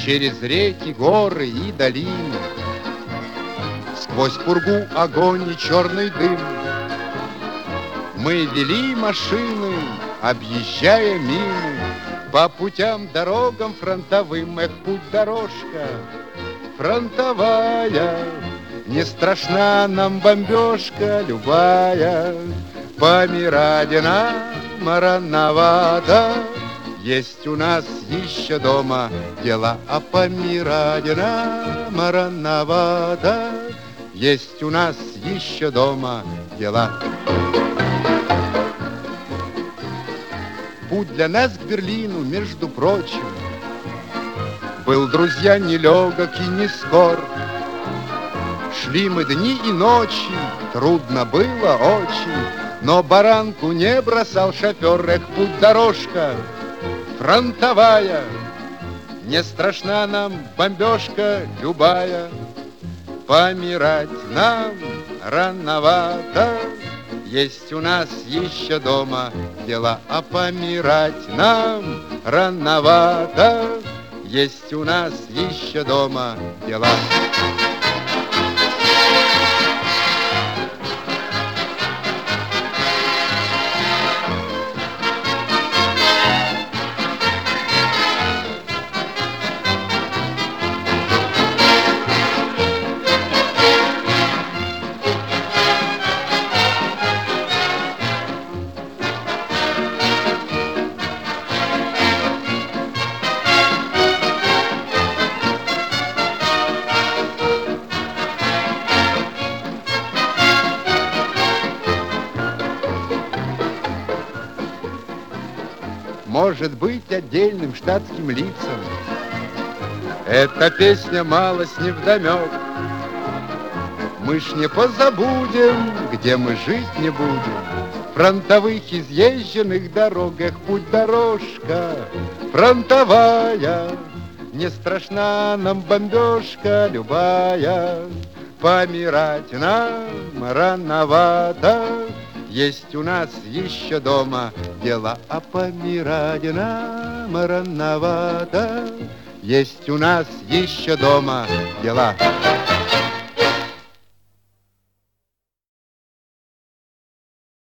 через реки, горы и долины. Сквозь пургу огонь и черный дым мы вели машины, объезжая мины, по путям, дорогам фронтовым. Эх, путь-дорожка фронтовая, не страшна нам бомбежка любая. Помирать нам рановато, есть у нас еще дома дела. А помирать нам рановато, есть у нас еще дома дела. Путь для нас к Берлину, между прочим, был, друзья, нелегок и не скор. Шли мы дни и ночи, трудно было очень, но баранку не бросал шофер. Эх, путь-дорожка фронтовая, не страшна нам бомбежка любая. Помирать нам рановато, есть у нас еще дома дела. А помирать нам рановато, есть у нас еще дома дела. Может быть, отдельным штатским лицам эта песня малость невдомек. Мы ж не позабудем, где мы жить не будем, фронтовых изъезженных дорог. Эх, путь-дорожка фронтовая, не страшна нам бомбежка любая. Помирать нам рановато, есть у нас еще дома дела. А помирать нам рановато, есть у нас еще дома дела.